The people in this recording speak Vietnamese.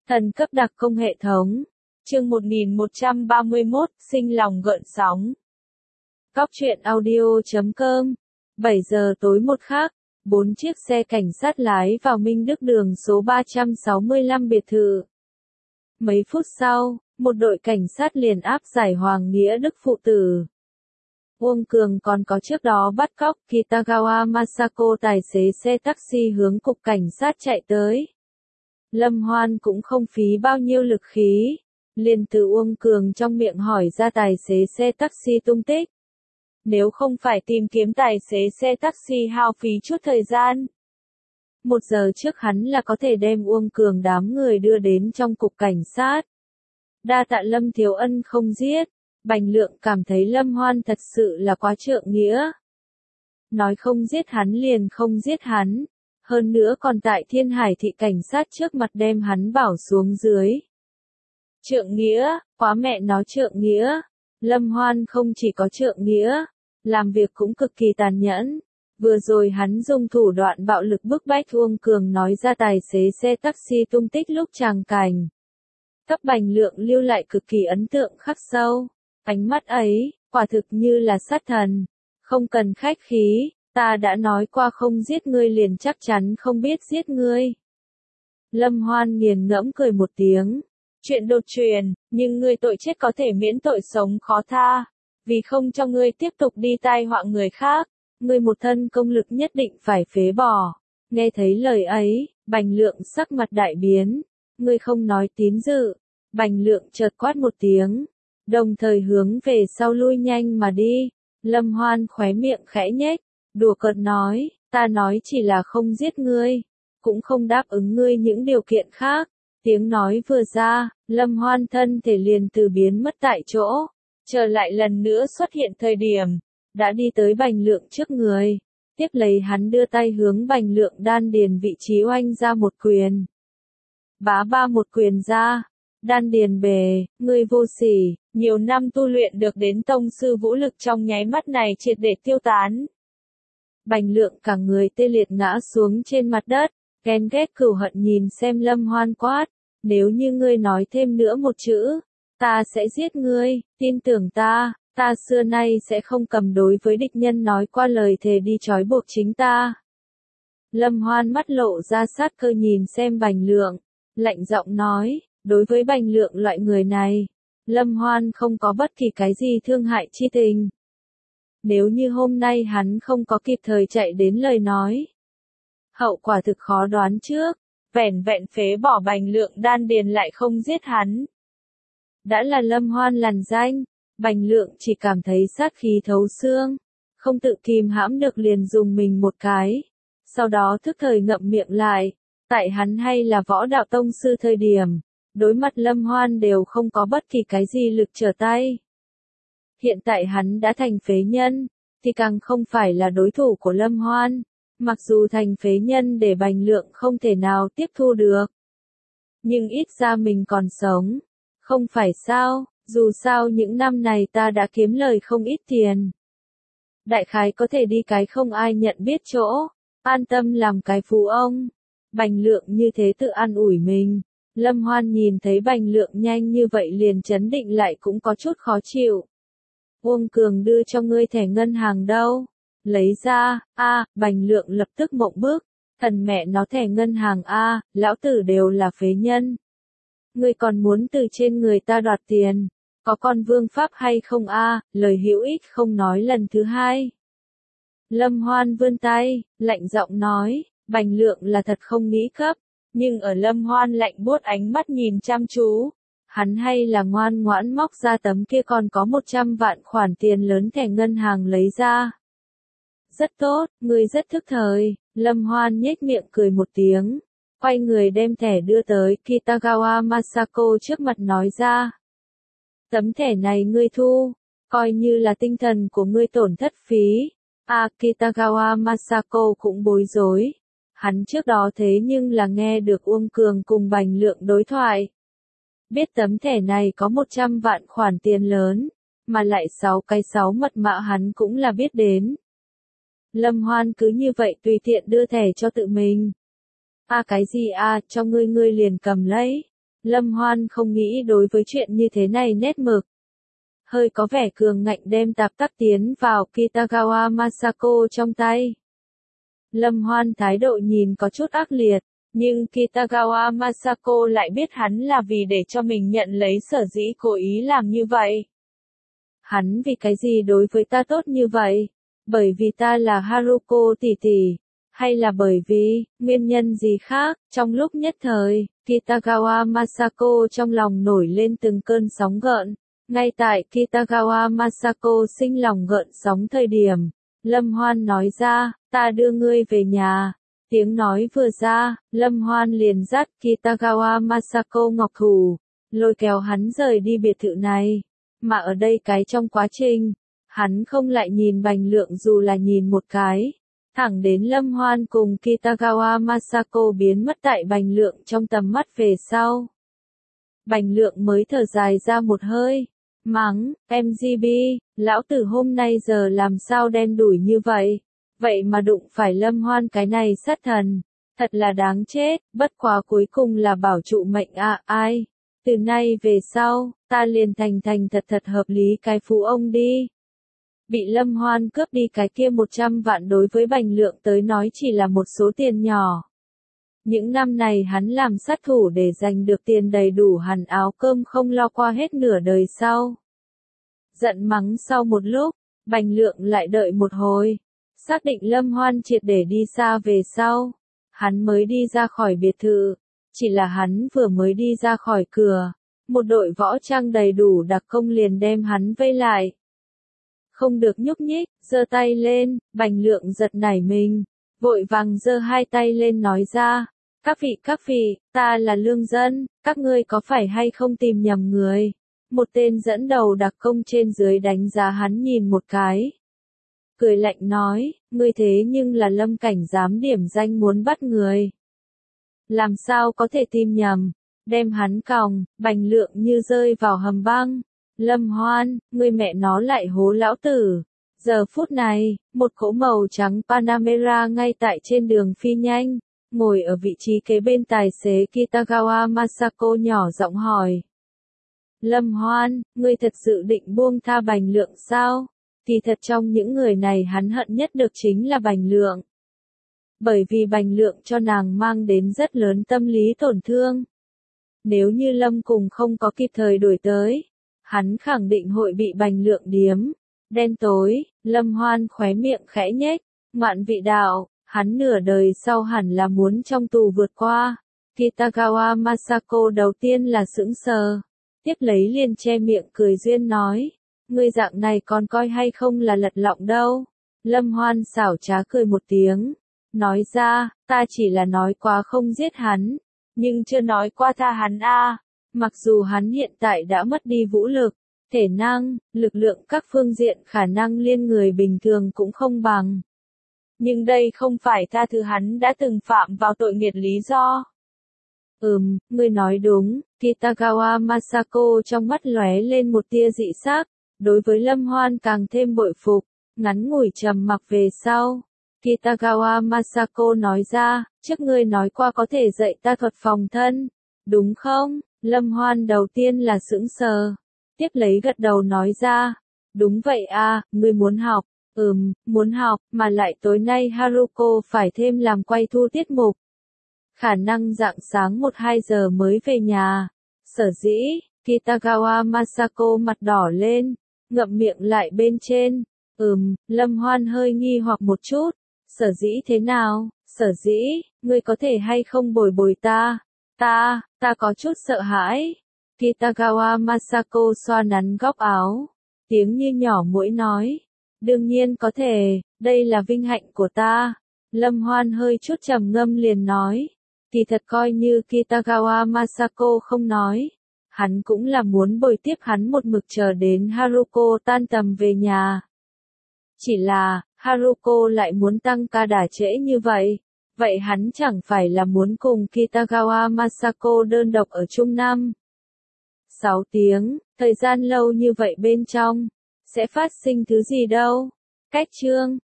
Thần cấp đặc công hệ thống. Chương 1131, sinh lòng gợn sóng. Cóc truyện audio.com. 7 giờ tối một khắc, 4 chiếc xe cảnh sát lái vào Minh Đức đường số 365 biệt thự. Mấy phút sau, một đội cảnh sát liền áp giải Hoàng Nghĩa Đức phụ tử. Uông Cường còn có trước đó bắt cóc Kitagawa Masako tài xế xe taxi hướng cục cảnh sát chạy tới. Lâm Hoan cũng không phí bao nhiêu lực khí, liền từ Uông Cường trong miệng hỏi ra tài xế xe taxi tung tích. Nếu không phải tìm kiếm tài xế xe taxi hao phí chút thời gian, 1 giờ trước hắn là có thể đem Uông Cường đám người đưa đến trong cục cảnh sát. Đa tạ Lâm Thiếu Ân không giết, Bành Lượng cảm thấy Lâm Hoan thật sự là quá trượng nghĩa. Nói không giết hắn liền không giết hắn, hơn nữa còn tại Thiên Hải thị cảnh sát trước mặt đem hắn bảo xuống dưới. Trượng nghĩa, quá mẹ nó trượng nghĩa. Lâm Hoan không chỉ có trượng nghĩa, làm việc cũng cực kỳ tàn nhẫn. Vừa rồi hắn dùng thủ đoạn bạo lực bức bách Uông Cường nói ra tài xế xe taxi tung tích lúc tràng cảnh. Cấp Bành Lượng lưu lại cực kỳ ấn tượng khắc sâu. Ánh mắt ấy, quả thực như là sát thần. Không cần khách khí, ta đã nói qua không giết ngươi liền chắc chắn không biết giết ngươi. Lâm Hoan nghiền ngẫm cười một tiếng. Chuyện đột truyền, nhưng ngươi tội chết có thể miễn tội sống khó tha. Vì không cho ngươi tiếp tục đi tai họa người khác, ngươi một thân công lực nhất định phải phế bỏ. Nghe thấy lời ấy, Bành Lượng sắc mặt đại biến. Ngươi không nói tín dự. Bành Lượng chợt quát một tiếng, đồng thời hướng về sau lui nhanh mà đi. Lâm Hoan khóe miệng khẽ nhếch, đùa cợt nói, ta nói chỉ là không giết ngươi, cũng không đáp ứng ngươi những điều kiện khác. Tiếng nói vừa ra, Lâm Hoan thân thể liền từ biến mất tại chỗ, trở lại lần nữa xuất hiện thời điểm, đã đi tới Bành Lượng trước người, tiếp lấy hắn đưa tay hướng Bành Lượng đan điền vị trí oanh ra một quyền. Bá ba một quyền ra, đan điền bề, ngươi vô sỉ, nhiều năm tu luyện được đến tông sư vũ lực trong nháy mắt này triệt để tiêu tán. Bành Lượng cả người tê liệt ngã xuống trên mặt đất, ghen ghét cừu hận nhìn xem Lâm Hoan quát, nếu như ngươi nói thêm nữa một chữ, ta sẽ giết ngươi, tin tưởng ta xưa nay sẽ không cầm đối với địch nhân nói qua lời thề đi trói buộc chính ta. Lâm Hoan mắt lộ ra sát cơ nhìn xem Bành Lượng, lạnh giọng nói, đối với Bành Lượng loại người này, Lâm Hoan không có bất kỳ cái gì thương hại chi tình. Nếu như hôm nay hắn không có kịp thời chạy đến lời nói, hậu quả thực khó đoán trước, vẻn vẹn phế bỏ Bành Lượng đan điền lại không giết hắn. Đã là Lâm Hoan lằn danh, Bành Lượng chỉ cảm thấy sát khí thấu xương, không tự kìm hãm được liền dùng mình một cái, sau đó thức thời ngậm miệng lại, tại hắn hay là võ đạo tông sư thời điểm, đối mặt Lâm Hoan đều không có bất kỳ cái gì lực trở tay. Hiện tại hắn đã thành phế nhân, thì càng không phải là đối thủ của Lâm Hoan, mặc dù thành phế nhân để Bành Lượng không thể nào tiếp thu được. Nhưng ít ra mình còn sống, không phải sao, dù sao những năm này ta đã kiếm lời không ít tiền. Đại khái có thể đi cái không ai nhận biết chỗ, an tâm làm cái phú ông. Bành Lượng như thế tự an ủi mình. Lâm Hoan nhìn thấy Bành Lượng nhanh như vậy liền chấn định lại cũng có chút khó chịu. Uông Cường đưa cho ngươi thẻ ngân hàng đâu? Lấy ra, Bành Lượng lập tức mộng bức. Thần mẹ nó thẻ ngân hàng lão tử đều là phế nhân. Ngươi còn muốn từ trên người ta đoạt tiền, có con vương pháp hay không lời hữu ích không nói lần thứ hai. Lâm Hoan vươn tay, lạnh giọng nói, Bành Lượng là thật không nghĩ cấp, nhưng ở Lâm Hoan lạnh buốt ánh mắt nhìn chăm chú, hắn hay là ngoan ngoãn móc ra tấm kia còn có 100 vạn khoản tiền lớn thẻ ngân hàng lấy ra. Rất tốt, ngươi rất thức thời, Lâm Hoan nhếch miệng cười một tiếng, quay người đem thẻ đưa tới Kitagawa Masako trước mặt nói ra. Tấm thẻ này ngươi thu, coi như là tinh thần của ngươi tổn thất phí. Kitagawa Masako cũng bối rối. Hắn trước đó thế nhưng là nghe được Uông Cường cùng Bành Lượng đối thoại. Biết tấm thẻ này có 100 vạn khoản tiền lớn, mà lại 6 cái 6 mật mã hắn cũng là biết đến. Lâm Hoan cứ như vậy tùy tiện đưa thẻ cho tự mình. Cái gì cho ngươi liền cầm lấy. Lâm Hoan không nghĩ đối với chuyện như thế này nét mực. Hơi có vẻ cường ngạnh đem tạp tắc tiến vào Kitagawa Masako trong tay. Lâm Hoan thái độ nhìn có chút ác liệt, nhưng Kitagawa Masako lại biết hắn là vì để cho mình nhận lấy sở dĩ cố ý làm như vậy. Hắn vì cái gì đối với ta tốt như vậy? Bởi vì ta là Haruko tỷ tỷ, hay là bởi vì nguyên nhân gì khác? Trong lúc nhất thời, Kitagawa Masako trong lòng nổi lên từng cơn sóng gợn. Ngay tại Kitagawa Masako sinh lòng gợn sóng thời điểm, Lâm Hoan nói ra, ta đưa ngươi về nhà. Tiếng nói vừa ra, Lâm Hoan liền dắt Kitagawa Masako ngọc thủ, lôi kéo hắn rời đi biệt thự này. Mà ở đây cái trong quá trình, hắn không lại nhìn Bành Lượng dù là nhìn một cái. Thẳng đến Lâm Hoan cùng Kitagawa Masako biến mất tại Bành Lượng trong tầm mắt về sau. Bành Lượng mới thở dài ra một hơi. Mắng, MGB, lão tử hôm nay giờ làm sao đen đủi như vậy? Vậy mà đụng phải Lâm Hoan cái này sát thần. Thật là đáng chết, bất quá cuối cùng là bảo trụ mệnh ai. Từ nay về sau, ta liền thành thật hợp lý cái phú ông đi. Bị Lâm Hoan cướp đi cái kia 100 vạn đối với Bành Lượng tới nói chỉ là một số tiền nhỏ. Những năm này hắn làm sát thủ để giành được tiền đầy đủ hẳn áo cơm không lo qua hết nửa đời sau. Giận mắng sau một lúc, Bành Lượng lại đợi một hồi. Xác định Lâm Hoan triệt để đi xa về sau. Hắn mới đi ra khỏi biệt thự. Chỉ là hắn vừa mới đi ra khỏi cửa. Một đội võ trang đầy đủ đặc công liền đem hắn vây lại. Không được nhúc nhích, giơ tay lên, Bành Lượng giật nảy mình. Vội vàng giơ hai tay lên nói ra. Các vị, ta là lương dân, các ngươi có phải hay không tìm nhầm người? Một tên dẫn đầu đặc công trên dưới đánh giá hắn nhìn một cái. Cười lạnh nói, ngươi thế nhưng là Lâm cảnh giám điểm danh muốn bắt người. Làm sao có thể tìm nhầm, đem hắn còng, Bành Lượng như rơi vào hầm băng. Lâm Hoan, ngươi mẹ nó lại hố lão tử. Giờ phút này, một cỗ màu trắng Panamera ngay tại trên đường phi nhanh, ngồi ở vị trí kế bên tài xế Kitagawa Masako nhỏ giọng hỏi. Lâm Hoan, ngươi thật sự định buông tha Bành Lượng sao? Thì thật trong những người này hắn hận nhất được chính là Bành Lượng. Bởi vì Bành Lượng cho nàng mang đến rất lớn tâm lý tổn thương. Nếu như Lâm cùng không có kịp thời đuổi tới, hắn khẳng định hội bị Bành Lượng điếm. Đen tối, Lâm Hoan khóe miệng khẽ nhếch, ngoạn vị đạo, hắn nửa đời sau hẳn là muốn trong tù vượt qua. Kitagawa Masako đầu tiên là sững sờ, tiếp lấy liền che miệng cười duyên nói, ngươi dạng này còn coi hay không là lật lọng đâu. Lâm Hoan xảo trá cười một tiếng, nói ra, ta chỉ là nói quá không giết hắn, nhưng chưa nói qua tha hắn a. Mặc dù hắn hiện tại đã mất đi vũ lực, thể năng, lực lượng các phương diện khả năng liên người bình thường cũng không bằng. Nhưng đây không phải tha thứ hắn đã từng phạm vào tội nghiệt lý do. Ngươi nói đúng, Kitagawa Masako trong mắt lóe lên một tia dị sắc, đối với Lâm Hoan càng thêm bội phục, ngắn ngủi trầm mặc về sau. Kitagawa Masako nói ra, trước ngươi nói qua có thể dạy ta thuật phòng thân, đúng không? Lâm Hoan đầu tiên là sững sờ, tiếp lấy gật đầu nói ra, đúng vậy a, ngươi muốn học, muốn học, mà lại tối nay Haruko phải thêm làm quay thu tiết mục. Khả năng rạng sáng 1-2 giờ mới về nhà. Sở dĩ, Kitagawa Masako mặt đỏ lên, ngậm miệng lại bên trên. Lâm Hoan hơi nghi hoặc một chút. Sở dĩ thế nào? Sở dĩ, ngươi có thể hay không bồi ta? Ta có chút sợ hãi. Kitagawa Masako xoa nắn góc áo. Tiếng như nhỏ mũi nói. Đương nhiên có thể, đây là vinh hạnh của ta. Lâm Hoan hơi chút trầm ngâm liền nói. Kỳ thật coi như Kitagawa Masako không nói. Hắn cũng là muốn bồi tiếp hắn một mực chờ đến Haruko tan tầm về nhà. Chỉ là, Haruko lại muốn tăng ca đả trễ như vậy. Vậy hắn chẳng phải là muốn cùng Kitagawa Masako đơn độc ở chung năm. 6 tiếng, thời gian lâu như vậy bên trong, sẽ phát sinh thứ gì đâu. Cách chương